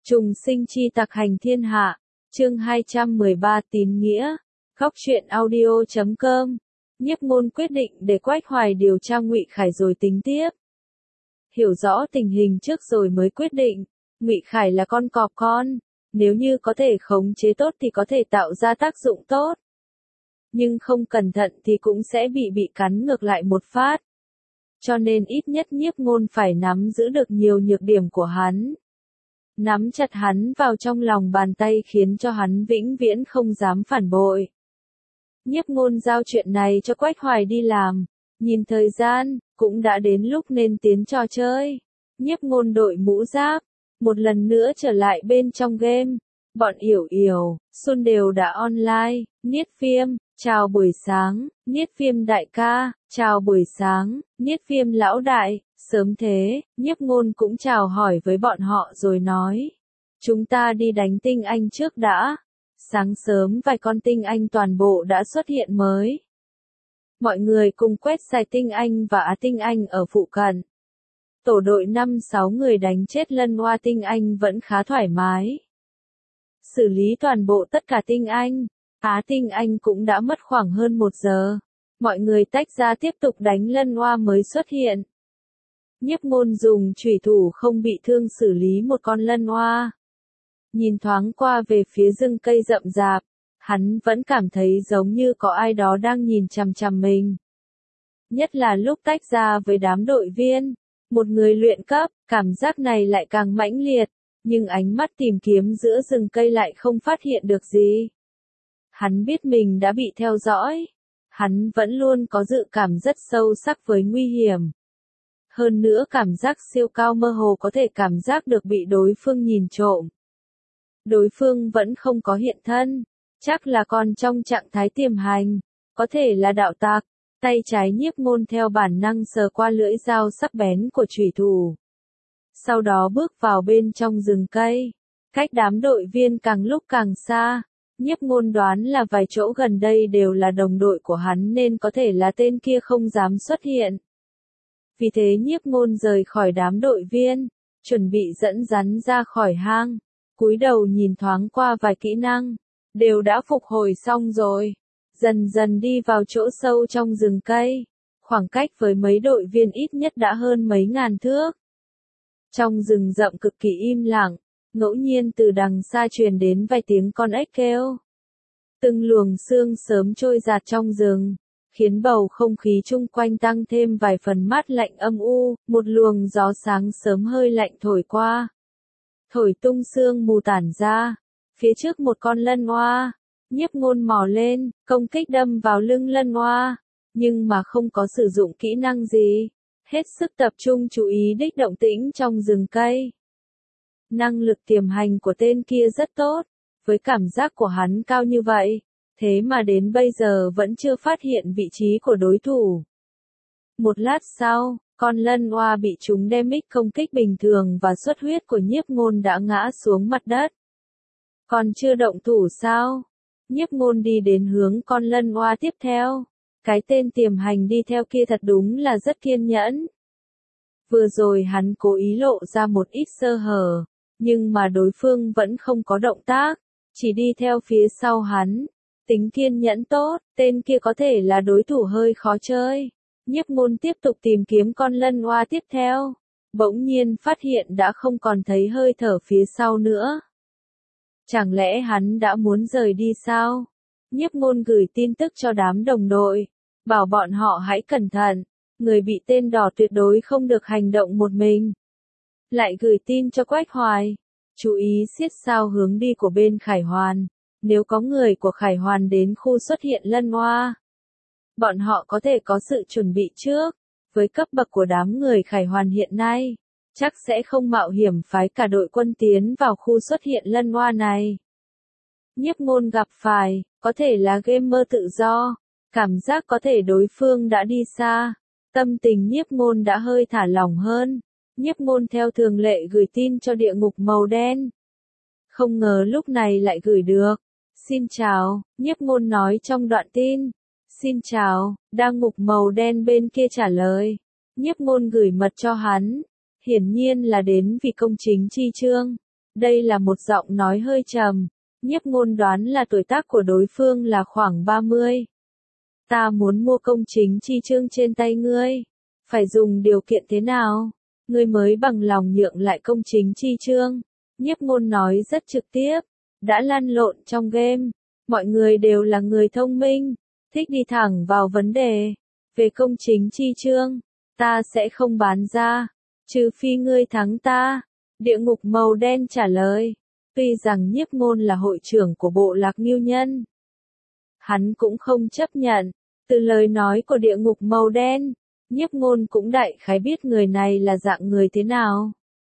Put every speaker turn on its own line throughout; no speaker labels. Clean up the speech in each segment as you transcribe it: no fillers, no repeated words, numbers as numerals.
Trùng sinh chi tặc hành thiên hạ, chương 213 tín nghĩa, góc truyện audio.com. Nhiếp Ngôn quyết định để Quách Hoài điều tra Ngụy Khải rồi tính tiếp. Hiểu rõ tình hình trước rồi mới quyết định, Ngụy Khải là con cọp con, nếu như có thể khống chế tốt thì có thể tạo ra tác dụng tốt. Nhưng không cẩn thận thì cũng sẽ bị cắn ngược lại một phát. Cho nên ít nhất Nhiếp Ngôn phải nắm giữ được nhiều nhược điểm của hắn. Nắm chặt hắn vào trong lòng bàn tay khiến cho hắn vĩnh viễn không dám phản bội. Nhiếp Ngôn giao chuyện này cho Quách Hoài đi làm, nhìn thời gian, cũng đã đến lúc nên tiến trò chơi. Nhiếp Ngôn đội mũ giáp, một lần nữa trở lại bên trong game. Bọn Yểu Yểu, Xuân đều đã online. Niết Phiêm, chào buổi sáng. Niết Phiêm đại ca, chào buổi sáng. Niết Phiêm lão đại, sớm thế. Nhiếp Ngôn cũng chào hỏi với bọn họ rồi nói, chúng ta đi đánh tinh anh trước đã. Sáng sớm vài con tinh anh toàn bộ đã xuất hiện mới. Mọi người cùng quét sạch tinh anh và á tinh anh ở phụ cận. Tổ đội 5-6 người đánh chết lân oa tinh anh vẫn khá thoải mái. Xử lý toàn bộ tất cả tinh anh, á tinh anh cũng đã mất khoảng hơn 1 giờ. Mọi người tách ra tiếp tục đánh lân oa mới xuất hiện. Nhiếp Ngôn dùng chủy thủ không bị thương xử lý một con lân oa. Nhìn thoáng qua về phía rừng cây rậm rạp, hắn vẫn cảm thấy giống như có ai đó đang nhìn chằm chằm mình. Nhất là lúc tách ra với đám đội viên, một người luyện cấp, cảm giác này lại càng mãnh liệt, nhưng ánh mắt tìm kiếm giữa rừng cây lại không phát hiện được gì. Hắn biết mình đã bị theo dõi. Hắn vẫn luôn có dự cảm rất sâu sắc với nguy hiểm. Hơn nữa cảm giác siêu cao mơ hồ có thể cảm giác được bị đối phương nhìn trộm. Đối phương vẫn không có hiện thân, chắc là còn trong trạng thái tiềm hành, có thể là đạo tặc. Tay trái Nhiếp Ngôn theo bản năng sờ qua lưỡi dao sắc bén của chủy thủ. Sau đó bước vào bên trong rừng cây, cách đám đội viên càng lúc càng xa. Nhiếp Ngôn đoán là vài chỗ gần đây đều là đồng đội của hắn nên có thể là tên kia không dám xuất hiện. Vì thế Nhiếp Ngôn rời khỏi đám đội viên, chuẩn bị dẫn rắn ra khỏi hang, cúi đầu nhìn thoáng qua vài kỹ năng, đều đã phục hồi xong rồi. Dần dần đi vào chỗ sâu trong rừng cây, khoảng cách với mấy đội viên ít nhất đã hơn mấy ngàn thước. Trong rừng rậm cực kỳ im lặng, ngẫu nhiên từ đằng xa truyền đến vài tiếng con ếch kêu. Từng luồng sương sớm trôi dạt trong rừng, khiến bầu không khí chung quanh tăng thêm vài phần mát lạnh âm u, một luồng gió sáng sớm hơi lạnh thổi qua. Thổi tung sương mù tản ra, phía trước một con lân oa. Nhiếp Ngôn mò lên, công kích đâm vào lưng lân oa, nhưng mà không có sử dụng kỹ năng gì, hết sức tập trung chú ý đích động tĩnh trong rừng cây. Năng lực tiềm hành của tên kia rất tốt, với cảm giác của hắn cao như vậy, thế mà đến bây giờ vẫn chưa phát hiện vị trí của đối thủ. Một lát sau, con lân oa bị trúng damage công kích bình thường và xuất huyết của Nhiếp Ngôn đã ngã xuống mặt đất. Còn chưa động thủ sao? Nhiếp Ngôn đi đến hướng con lân oa tiếp theo. Cái tên tiềm hành đi theo kia thật đúng là rất kiên nhẫn. Vừa rồi hắn cố ý lộ ra một ít sơ hở, nhưng mà đối phương vẫn không có động tác, chỉ đi theo phía sau hắn. Tính kiên nhẫn tốt, tên kia có thể là đối thủ hơi khó chơi. Nhiếp Ngôn tiếp tục tìm kiếm con lân oa tiếp theo. Bỗng nhiên phát hiện đã không còn thấy hơi thở phía sau nữa. Chẳng lẽ hắn đã muốn rời đi sao? Nhiếp Ngôn gửi tin tức cho đám đồng đội, bảo bọn họ hãy cẩn thận, người bị tên đỏ tuyệt đối không được hành động một mình. Lại gửi tin cho Quách Hoài, chú ý siết sao hướng đi của bên Khải Hoàn, nếu có người của Khải Hoàn đến khu xuất hiện lân oa. Bọn họ có thể có sự chuẩn bị trước, với cấp bậc của đám người Khải Hoàn hiện nay. Chắc sẽ không mạo hiểm phái cả đội quân tiến vào khu xuất hiện lân oa này. Nhiếp Ngôn gặp phải, có thể là gamer tự do, cảm giác có thể đối phương đã đi xa. Tâm tình Nhiếp Ngôn đã hơi thả lỏng hơn. Nhiếp Ngôn theo thường lệ gửi tin cho địa ngục màu đen. Không ngờ lúc này lại gửi được. Xin chào, Nhiếp Ngôn nói trong đoạn tin. Xin chào, đang ngục màu đen bên kia trả lời. Nhiếp Ngôn gửi mật cho hắn. Hiển nhiên là đến vì công chính chi chương. Đây là một giọng nói hơi trầm. Nhiếp Ngôn đoán là tuổi tác của đối phương là khoảng 30. Ta muốn mua công chính chi chương trên tay ngươi. Phải dùng điều kiện thế nào? Ngươi mới bằng lòng nhượng lại công chính chi chương. Nhiếp Ngôn nói rất trực tiếp. Đã lăn lộn trong game. Mọi người đều là người thông minh. Thích đi thẳng vào vấn đề. Về công chính chi chương, ta sẽ không bán ra. Trừ phi ngươi thắng ta. Địa ngục màu đen trả lời. Tuy rằng Nhiếp Ngôn là hội trưởng của bộ lạc Ngưu Nhân, hắn cũng không chấp nhận. Từ lời nói của địa ngục màu đen, Nhiếp Ngôn cũng đại khái biết người này là dạng người thế nào.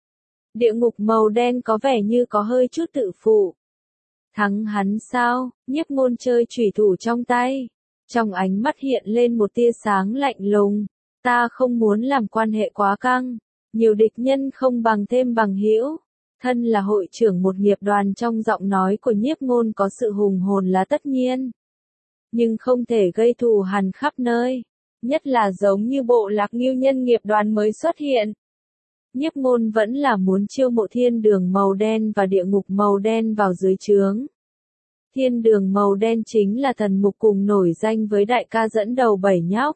Địa ngục màu đen có vẻ như có hơi chút tự phụ. Thắng hắn sao? Nhiếp Ngôn chơi chủy thủ trong tay. Trong ánh mắt hiện lên một tia sáng lạnh lùng. Ta không muốn làm quan hệ quá căng. Nhiều địch nhân không bằng thêm bằng hữu. Thân là hội trưởng một nghiệp đoàn, trong giọng nói của Nhiếp Ngôn có sự hùng hồn là tất nhiên. Nhưng không thể gây thù hằn khắp nơi. Nhất là giống như bộ lạc Ngưu Nhân nghiệp đoàn mới xuất hiện. Nhiếp Ngôn vẫn là muốn chiêu mộ thiên đường màu đen và địa ngục màu đen vào dưới trướng. Thiên đường màu đen chính là thần mục cùng nổi danh với đại ca dẫn đầu 7 nhóc.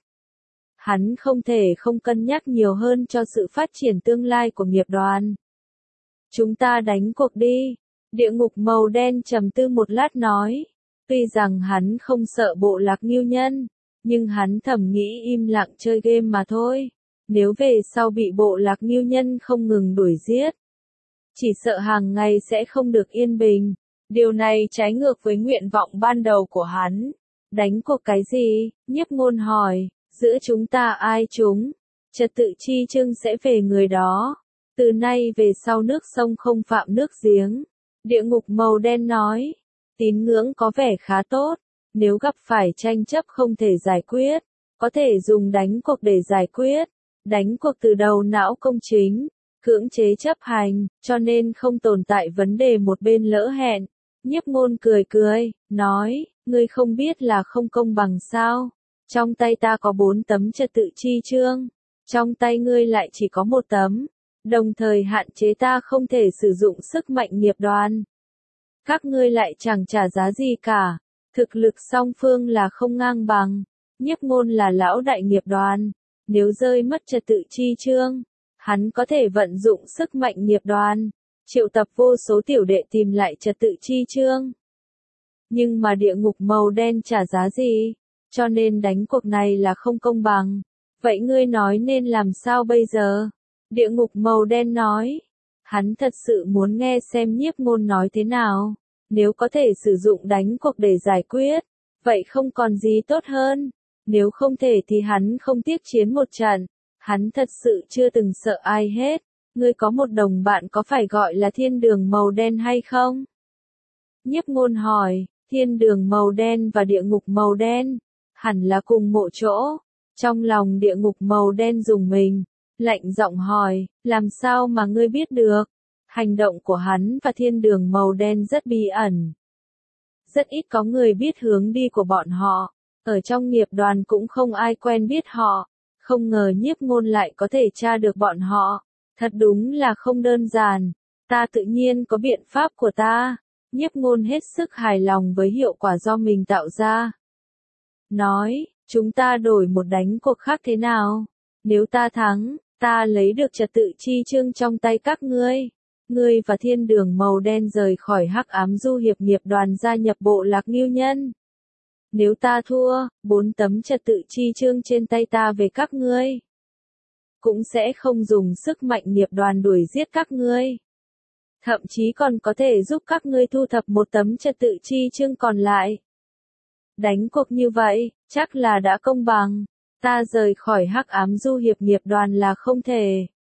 Hắn không thể không cân nhắc nhiều hơn cho sự phát triển tương lai của nghiệp đoàn. Chúng ta đánh cuộc đi. Địa ngục màu đen trầm tư một lát nói. Tuy rằng hắn không sợ bộ lạc Ngưu Nhân, nhưng hắn thầm nghĩ im lặng chơi game mà thôi. Nếu về sau bị bộ lạc Ngưu Nhân không ngừng đuổi giết, chỉ sợ hàng ngày sẽ không được yên bình. Điều này trái ngược với nguyện vọng ban đầu của hắn. Đánh cuộc cái gì? Nhiếp Ngôn hỏi. Giữa chúng ta ai trúng, trật tự chi chương sẽ về người đó. Từ nay về sau nước sông không phạm nước giếng. Địa ngục màu đen nói. Tín ngưỡng có vẻ khá tốt. Nếu gặp phải tranh chấp không thể giải quyết, có thể dùng đánh cuộc để giải quyết. Đánh cuộc từ đầu não công chính, cưỡng chế chấp hành, cho nên không tồn tại vấn đề một bên lỡ hẹn. Nhiếp Ngôn cười cười, nói, ngươi không biết là không công bằng sao? Trong tay ta có 4 tấm trật tự chi chương, trong tay ngươi lại chỉ có 1 tấm, đồng thời hạn chế ta không thể sử dụng sức mạnh nghiệp đoàn. Các ngươi lại chẳng trả giá gì cả, thực lực song phương là không ngang bằng. Nhiếp Ngôn là lão đại nghiệp đoàn, nếu rơi mất trật tự chi chương, hắn có thể vận dụng sức mạnh nghiệp đoàn, triệu tập vô số tiểu đệ tìm lại trật tự chi chương. Nhưng mà địa ngục màu đen trả giá gì? Cho nên đánh cuộc này là không công bằng. Vậy ngươi nói nên làm sao bây giờ? Địa ngục màu đen nói. Hắn thật sự muốn nghe xem Nhiếp Ngôn nói thế nào. Nếu có thể sử dụng đánh cuộc để giải quyết, vậy không còn gì tốt hơn. Nếu không thể thì hắn không tiếc chiến một trận. Hắn thật sự chưa từng sợ ai hết. Ngươi có một đồng bạn có phải gọi là thiên đường màu đen hay không? Nhiếp Ngôn hỏi. Thiên đường màu đen và địa ngục màu đen hẳn là cùng một chỗ. Trong lòng địa ngục màu đen rùng mình, lạnh giọng hỏi, làm sao mà ngươi biết được? Hành động của hắn và thiên đường màu đen rất bí ẩn. Rất ít có người biết hướng đi của bọn họ. Ở trong nghiệp đoàn cũng không ai quen biết họ. Không ngờ Nhiếp Ngôn lại có thể tra được bọn họ. Thật đúng là không đơn giản. Ta tự nhiên có biện pháp của ta. Nhiếp Ngôn hết sức hài lòng với hiệu quả do mình tạo ra. Nói, chúng ta đổi một đánh cuộc khác thế nào? Nếu ta thắng, ta lấy được trật tự chi chương trong tay các ngươi. Ngươi và thiên đường màu đen rời khỏi hắc ám du hiệp nghiệp đoàn gia nhập bộ lạc Ngưu Nhân. Nếu ta thua, 4 tấm trật tự chi chương trên tay ta về các ngươi. Cũng sẽ không dùng sức mạnh nghiệp đoàn đuổi giết các ngươi. Thậm chí còn có thể giúp các ngươi thu thập 1 tấm trật tự chi chương còn lại. Đánh cuộc như vậy, chắc là đã công bằng. Ta rời khỏi hắc ám du hiệp nghiệp đoàn là không thể.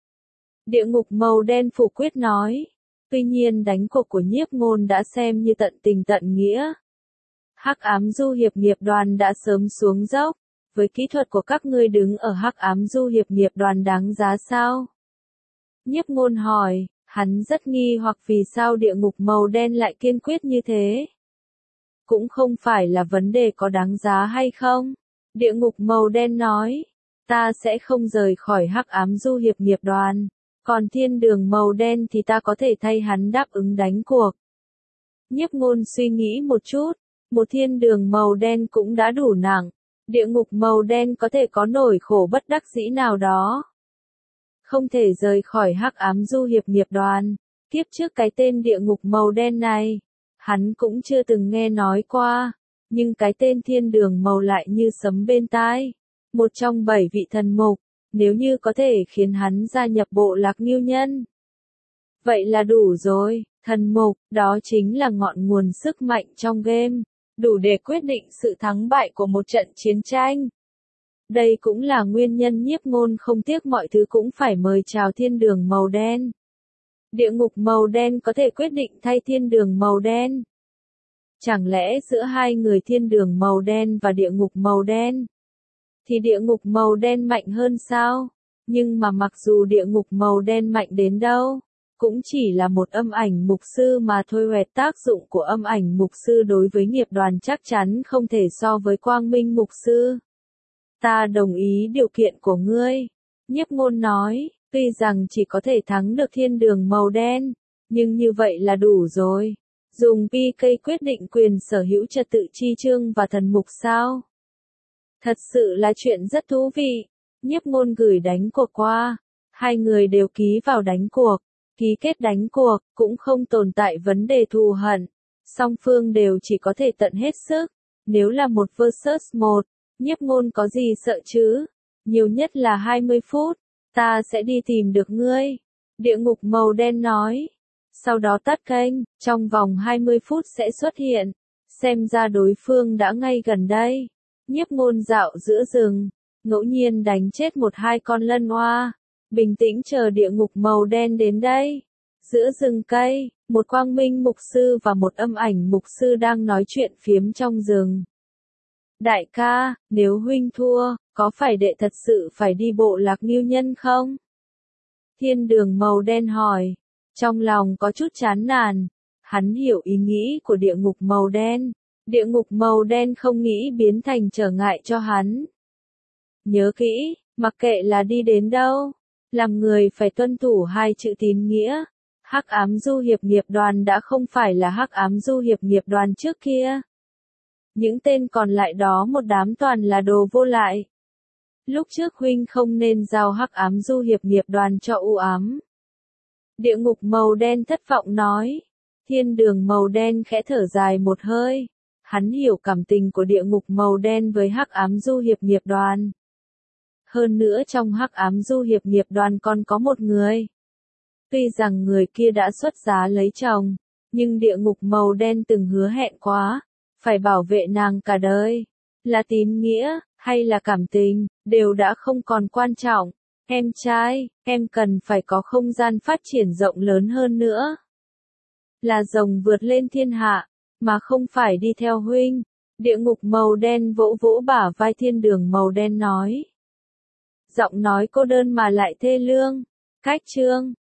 Địa ngục màu đen phủ quyết nói. Tuy nhiên đánh cuộc của Nhiếp Ngôn đã xem như tận tình tận nghĩa. Hắc ám du hiệp nghiệp đoàn đã sớm xuống dốc. Với kỹ thuật của các ngươi đứng ở hắc ám du hiệp nghiệp đoàn đáng giá sao? Nhiếp Ngôn hỏi, hắn rất nghi hoặc vì sao địa ngục màu đen lại kiên quyết như thế. Cũng không phải là vấn đề có đáng giá hay không. Địa ngục màu đen nói, ta sẽ không rời khỏi hắc ám du hiệp nghiệp đoàn. Còn thiên đường màu đen thì ta có thể thay hắn đáp ứng đánh cuộc. Nhiếp Ngôn suy nghĩ một chút, một thiên đường màu đen cũng đã đủ nặng, địa ngục màu đen có thể có nỗi khổ bất đắc dĩ nào đó. Không thể rời khỏi hắc ám du hiệp nghiệp đoàn, kiếp trước cái tên địa ngục màu đen này, hắn cũng chưa từng nghe nói qua, nhưng cái tên thiên đường màu lại như sấm bên tai. Một trong 7 vị thần mục, nếu như có thể khiến hắn gia nhập bộ lạc Ngưu Nhân. Vậy là đủ rồi, thần mục, đó chính là ngọn nguồn sức mạnh trong game, đủ để quyết định sự thắng bại của một trận chiến tranh. Đây cũng là nguyên nhân Nhiếp Ngôn không tiếc mọi thứ cũng phải mời chào thiên đường màu đen. Địa ngục màu đen có thể quyết định thay thiên đường màu đen. Chẳng lẽ giữa hai người thiên đường màu đen và địa ngục màu đen, thì địa ngục màu đen mạnh hơn sao? Nhưng mà mặc dù địa ngục màu đen mạnh đến đâu, cũng chỉ là một âm ảnh mục sư mà thôi, huệt tác dụng của âm ảnh mục sư đối với nghiệp đoàn chắc chắn không thể so với quang minh mục sư. Ta đồng ý điều kiện của ngươi. Nhiếp Ngôn nói, tuy rằng chỉ có thể thắng được thiên đường màu đen, nhưng như vậy là đủ rồi. Dùng PK quyết định quyền sở hữu trật tự chi chương và thần mục sao? Thật sự là chuyện rất thú vị. Nhiếp Ngôn gửi đánh cuộc qua. Hai người đều ký vào đánh cuộc. Ký kết đánh cuộc, cũng không tồn tại vấn đề thù hận. Song phương đều chỉ có thể tận hết sức. Nếu là một versus một, Nhiếp Ngôn có gì sợ chứ? Nhiều nhất là 20 phút. Ta sẽ đi tìm được ngươi. Địa ngục màu đen nói. Sau đó tắt kênh, trong vòng 20 phút sẽ xuất hiện. Xem ra đối phương đã ngay gần đây. Nhiếp Ngôn dạo giữa rừng, ngẫu nhiên đánh chết 1-2 con lân oa, bình tĩnh chờ địa ngục màu đen đến đây. Giữa rừng cây, một quang minh mục sư và một âm ảnh mục sư đang nói chuyện phiếm trong rừng. Đại ca, nếu huynh thua, có phải đệ thật sự phải đi bộ lạc Ngưu Nhân không? Thiên đường màu đen hỏi, trong lòng có chút chán nản. Hắn hiểu ý nghĩ của địa ngục màu đen. Địa ngục màu đen không nghĩ biến thành trở ngại cho hắn. Nhớ kỹ, mặc kệ là đi đến đâu, làm người phải tuân thủ 2 chữ tín nghĩa. Hắc ám du hiệp nghiệp đoàn đã không phải là hắc ám du hiệp nghiệp đoàn trước kia. Những tên còn lại đó một đám toàn là đồ vô lại. Lúc trước huynh không nên giao hắc ám du hiệp nghiệp đoàn cho u ám. Địa ngục màu đen thất vọng nói. Thiên đường màu đen khẽ thở dài một hơi. Hắn hiểu cảm tình của địa ngục màu đen với hắc ám du hiệp nghiệp đoàn. Hơn nữa trong hắc ám du hiệp nghiệp đoàn còn có một người. Tuy rằng người kia đã xuất giá lấy chồng, nhưng địa ngục màu đen từng hứa hẹn quá, phải bảo vệ nàng cả đời. Là tín nghĩa, hay là cảm tình, đều đã không còn quan trọng. Em trai, em cần phải có không gian phát triển rộng lớn hơn nữa. Là rồng vượt lên thiên hạ, mà không phải đi theo huynh. Địa ngục màu đen vỗ vỗ bả vai thiên đường màu đen nói. Giọng nói cô đơn mà lại thê lương. Cách chương